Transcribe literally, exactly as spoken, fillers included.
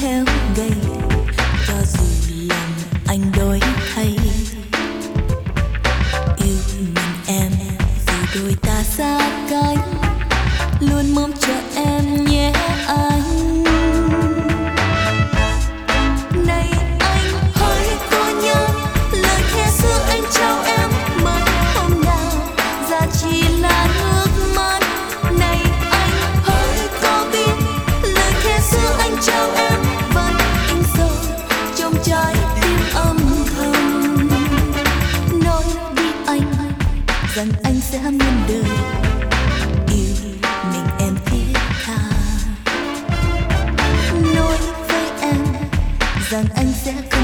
héo gầy, cho dù lòng anh đổi thay. Yêu mình em dù đôi ta xa cách, luôn mong chờ em nhé anh. Này anh hỡi cô nhớ lời thề xưa anh trao em, mất hôm nào giá chỉ là nước mắt. Này anh hỡi có biết lời thề xưa anh trao em vẫn in sâu trong trái tim âm thầm. Nói đi anh rằng anh sẽ muôn đời yêu mình em thiết tha. Nói với em rằng anh sẽ không